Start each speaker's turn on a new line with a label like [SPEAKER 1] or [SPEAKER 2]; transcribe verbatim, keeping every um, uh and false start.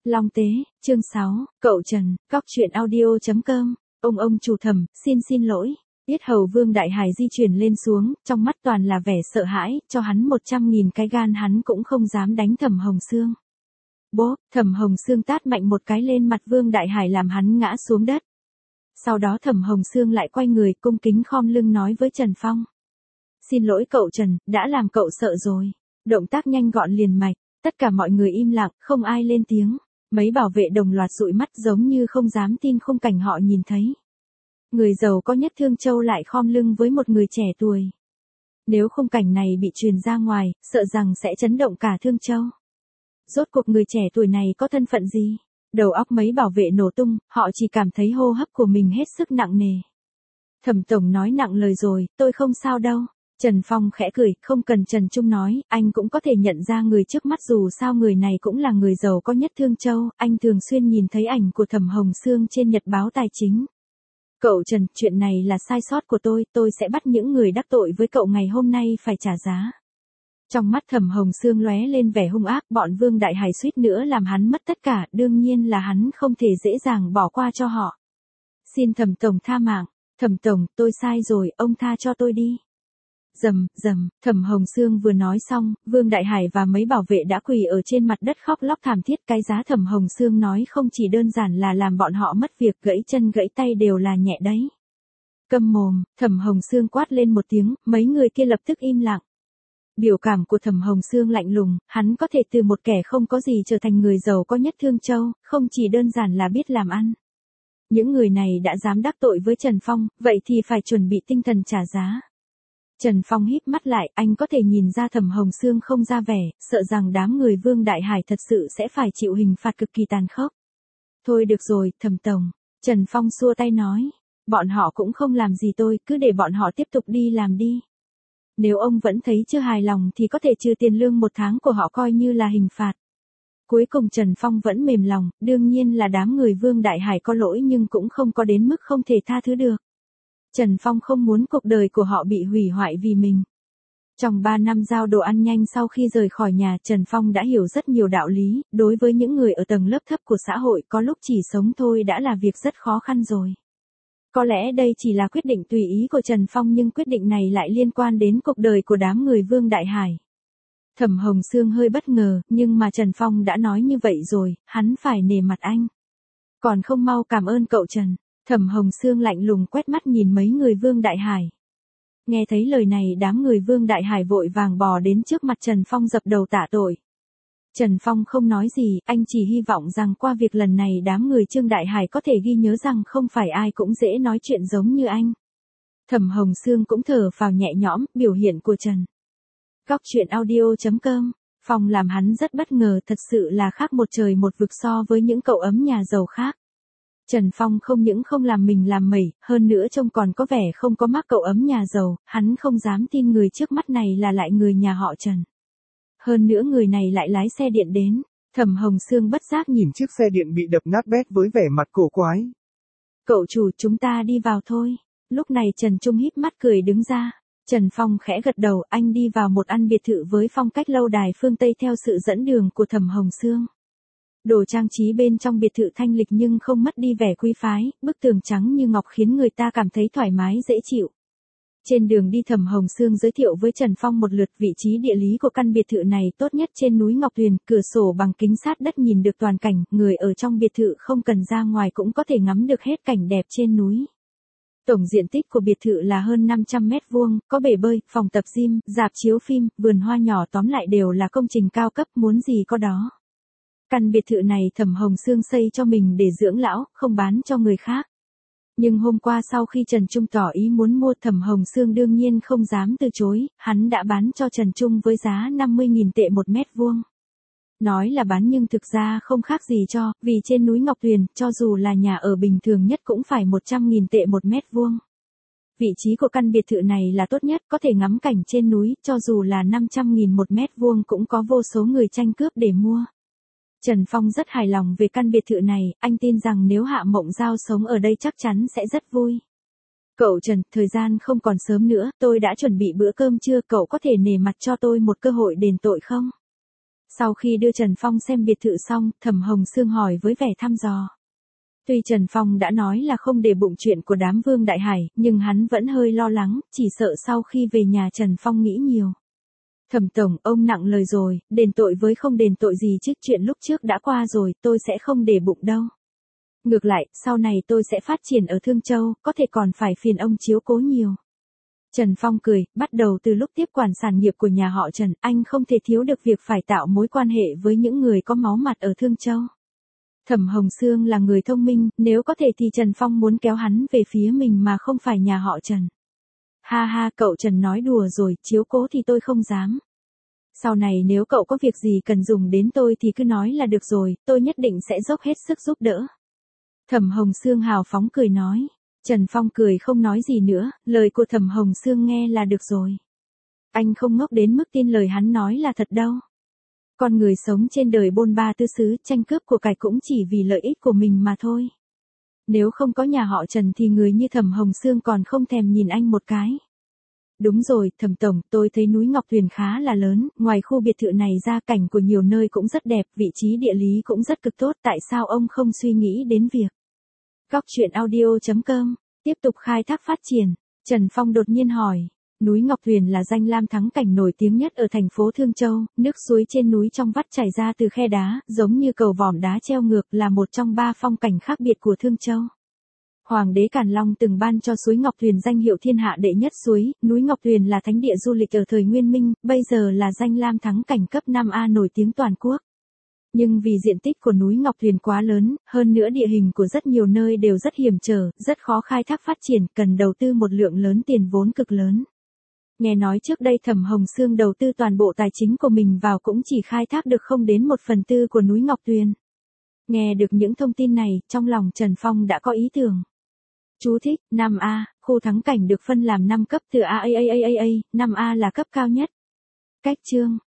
[SPEAKER 1] Long Tế, chương sáu, cậu Trần, góc truyện audio chấm com, ông ông chủ Thẩm, xin xin lỗi. Yết hầu Vương Đại Hải di chuyển lên xuống, trong mắt toàn là vẻ sợ hãi, cho hắn một trăm nghìn cái gan hắn cũng không dám đánh Thẩm Hồng Sương. Bố, Thẩm Hồng Sương tát mạnh một cái lên mặt Vương Đại Hải làm hắn ngã xuống đất. Sau đó Thẩm Hồng Sương lại quay người cung kính khom lưng nói với Trần Phong. Xin lỗi cậu Trần, đã làm cậu sợ rồi. Động tác nhanh gọn liền mạch, tất cả mọi người im lặng, không ai lên tiếng. Mấy bảo vệ đồng loạt dụi mắt giống như không dám tin khung cảnh họ nhìn thấy. Người giàu có nhất Thương Châu lại khom lưng với một người trẻ tuổi. Nếu khung cảnh này bị truyền ra ngoài, sợ rằng sẽ chấn động cả Thương Châu. Rốt cuộc người trẻ tuổi này có thân phận gì? Đầu óc mấy bảo vệ nổ tung, họ chỉ cảm thấy hô hấp của mình hết sức nặng nề. Thẩm tổng nói nặng lời rồi, tôi không sao đâu. Trần Phong khẽ cười, không cần Trần Trung nói, anh cũng có thể nhận ra người trước mắt dù sao người này cũng là người giàu có nhất Thương Châu, anh thường xuyên nhìn thấy ảnh của Thẩm Hồng Sương trên nhật báo tài chính. Cậu Trần, chuyện này là sai sót của tôi, tôi sẽ bắt những người đắc tội với cậu ngày hôm nay phải trả giá. Trong mắt Thẩm Hồng Sương lóe lên vẻ hung ác, bọn Vương Đại Hải suýt nữa làm hắn mất tất cả, đương nhiên là hắn không thể dễ dàng bỏ qua cho họ. Xin Thẩm tổng tha mạng, Thẩm tổng, tôi sai rồi, ông tha cho tôi đi. Rầm, rầm, Thẩm Hồng Sương vừa nói xong, Vương Đại Hải và mấy bảo vệ đã quỳ ở trên mặt đất khóc lóc thảm thiết. Cái giá Thẩm Hồng Sương nói không chỉ đơn giản là làm bọn họ mất việc, gãy chân gãy tay đều là nhẹ đấy. Câm mồm, Thẩm Hồng Sương quát lên một tiếng, mấy người kia lập tức im lặng. Biểu cảm của Thẩm Hồng Sương lạnh lùng, hắn có thể từ một kẻ không có gì trở thành người giàu có nhất Thương Châu, không chỉ đơn giản là biết làm ăn. Những người này đã dám đắc tội với Trần Phong, vậy thì phải chuẩn bị tinh thần trả giá. Trần Phong híp mắt lại, anh có thể nhìn ra Thẩm Hồng Sương không ra vẻ, sợ rằng đám người Vương Đại Hải thật sự sẽ phải chịu hình phạt cực kỳ tàn khốc. Thôi được rồi, Thẩm tổng, Trần Phong xua tay nói, bọn họ cũng không làm gì tôi, cứ để bọn họ tiếp tục đi làm đi. Nếu ông vẫn thấy chưa hài lòng thì có thể trừ tiền lương một tháng của họ coi như là hình phạt. Cuối cùng Trần Phong vẫn mềm lòng, đương nhiên là đám người Vương Đại Hải có lỗi nhưng cũng không có đến mức không thể tha thứ được. Trần Phong không muốn cuộc đời của họ bị hủy hoại vì mình. Trong ba năm giao đồ ăn nhanh sau khi rời khỏi nhà, Trần Phong đã hiểu rất nhiều đạo lý, đối với những người ở tầng lớp thấp của xã hội có lúc chỉ sống thôi đã là việc rất khó khăn rồi. Có lẽ đây chỉ là quyết định tùy ý của Trần Phong nhưng quyết định này lại liên quan đến cuộc đời của đám người Vương Đại Hải. Thẩm Hồng Sương hơi bất ngờ, nhưng mà Trần Phong đã nói như vậy rồi, hắn phải nể mặt anh. Còn không mau cảm ơn cậu Trần. Thẩm Hồng Sương lạnh lùng quét mắt nhìn mấy người Vương Đại Hải. Nghe thấy lời này đám người Vương Đại Hải vội vàng bò đến trước mặt Trần Phong dập đầu tạ tội. Trần Phong không nói gì, anh chỉ hy vọng rằng qua việc lần này đám người Trương Đại Hải có thể ghi nhớ rằng không phải ai cũng dễ nói chuyện giống như anh. Thẩm Hồng Sương cũng thở phào nhẹ nhõm, biểu hiện của Trần. Góc truyện audio chấm com, Phong làm hắn rất bất ngờ, thật sự là khác một trời một vực so với những cậu ấm nhà giàu khác. Trần Phong không những không làm mình làm mẩy, hơn nữa trông còn có vẻ không có mắc cậu ấm nhà giàu, hắn không dám tin người trước mắt này là lại người nhà họ Trần. Hơn nữa người này lại lái xe điện đến, Thẩm Hồng Sương bất giác nhìn
[SPEAKER 2] chiếc xe điện bị đập nát bét với vẻ mặt cổ quái.
[SPEAKER 1] Cậu chủ, chúng ta đi vào thôi. Lúc này Trần Trung híp mắt cười đứng ra. Trần Phong khẽ gật đầu, anh đi vào một căn biệt thự với phong cách lâu đài phương Tây theo sự dẫn đường của Thẩm Hồng Sương. Đồ trang trí bên trong biệt thự thanh lịch nhưng không mất đi vẻ quý phái, bức tường trắng như ngọc khiến người ta cảm thấy thoải mái dễ chịu. Trên đường đi Thẩm Hồng Sương giới thiệu với Trần Phong một lượt vị trí địa lý của căn biệt thự này tốt nhất trên núi Ngọc Tuyền, cửa sổ bằng kính sát đất nhìn được toàn cảnh, người ở trong biệt thự không cần ra ngoài cũng có thể ngắm được hết cảnh đẹp trên núi. Tổng diện tích của biệt thự là hơn năm trăm mét vuông, có bể bơi, phòng tập gym, rạp chiếu phim, vườn hoa nhỏ, tóm lại đều là công trình cao cấp, muốn gì có đó. Căn biệt thự này Thẩm Hồng Sương xây cho mình để dưỡng lão, không bán cho người khác. Nhưng hôm qua sau khi Trần Trung tỏ ý muốn mua, Thẩm Hồng Sương đương nhiên không dám từ chối, hắn đã bán cho Trần Trung với giá năm mươi nghìn tệ một mét vuông. Nói là bán nhưng thực ra không khác gì cho, vì trên núi Ngọc Tuyền, cho dù là nhà ở bình thường nhất cũng phải một trăm nghìn tệ một mét vuông. Vị trí của căn biệt thự này là tốt nhất, có thể ngắm cảnh trên núi, cho dù là năm trăm nghìn một mét vuông cũng có vô số người tranh cướp để mua. Trần Phong rất hài lòng về căn biệt thự này, anh tin rằng nếu Hạ Mộng Giao sống ở đây chắc chắn sẽ rất vui. Cậu Trần, thời gian không còn sớm nữa, tôi đã chuẩn bị bữa cơm trưa, cậu có thể nể mặt cho tôi một cơ hội đền tội không? Sau khi đưa Trần Phong xem biệt thự xong, Thẩm Hồng Sương hỏi với vẻ thăm dò. Tuy Trần Phong đã nói là không để bụng chuyện của đám Vương Đại Hải, nhưng hắn vẫn hơi lo lắng, chỉ sợ sau khi về nhà Trần Phong nghĩ nhiều. Thẩm tổng, ông nặng lời rồi, đền tội với không đền tội gì chứ, chuyện lúc trước đã qua rồi, tôi sẽ không để bụng đâu. Ngược lại, sau này tôi sẽ phát triển ở Thương Châu, có thể còn phải phiền ông chiếu cố nhiều. Trần Phong cười, bắt đầu từ lúc tiếp quản sản nghiệp của nhà họ Trần, anh không thể thiếu được việc phải tạo mối quan hệ với những người có máu mặt ở Thương Châu. Thẩm Hồng Sương là người thông minh, nếu có thể thì Trần Phong muốn kéo hắn về phía mình mà không phải nhà họ Trần. Ha ha, cậu Trần nói đùa rồi, chiếu cố thì tôi không dám. Sau này nếu cậu có việc gì cần dùng đến tôi thì cứ nói là được rồi, tôi nhất định sẽ dốc hết sức giúp đỡ. Thẩm Hồng Sương hào phóng cười nói. Trần Phong cười không nói gì nữa, lời của Thẩm Hồng Sương nghe là được rồi. Anh không ngốc đến mức tin lời hắn nói là thật đâu. Con người sống trên đời bôn ba tư xứ, tranh cướp của cải cũng chỉ vì lợi ích của mình mà thôi. Nếu không có nhà họ Trần thì người như Thẩm Hồng Sương còn không thèm nhìn anh một cái. Đúng rồi, Thẩm tổng, tôi thấy núi Ngọc Tuyền khá là lớn, ngoài khu biệt thự này ra cảnh của nhiều nơi cũng rất đẹp, vị trí địa lý cũng rất cực tốt, tại sao ông không suy nghĩ đến việc Góc truyện audio chấm com tiếp tục khai thác phát triển? Trần Phong đột nhiên hỏi. Núi Ngọc Tuyền là danh lam thắng cảnh nổi tiếng nhất ở thành phố Thương Châu, nước suối trên núi trong vắt chảy ra từ khe đá, giống như cầu vòm đá treo ngược, là một trong ba phong cảnh khác biệt của Thương Châu. Hoàng đế Càn Long từng ban cho suối Ngọc Tuyền danh hiệu thiên hạ đệ nhất suối, núi Ngọc Tuyền là thánh địa du lịch ở thời Nguyên Minh, bây giờ là danh lam thắng cảnh cấp năm A nổi tiếng toàn quốc. Nhưng vì diện tích của núi Ngọc Tuyền quá lớn, hơn nữa địa hình của rất nhiều nơi đều rất hiểm trở, rất khó khai thác phát triển, cần đầu tư một lượng lớn tiền vốn cực lớn. Nghe nói trước đây Thẩm Hồng Sương đầu tư toàn bộ tài chính của mình vào cũng chỉ khai thác được không đến một phần tư của núi Ngọc Tuyền. Nghe được những thông tin này, trong lòng Trần Phong đã có ý tưởng. Chú thích, năm A, khu thắng cảnh được phân làm năm cấp từ A A A A A, năm A là cấp cao nhất. Cách chương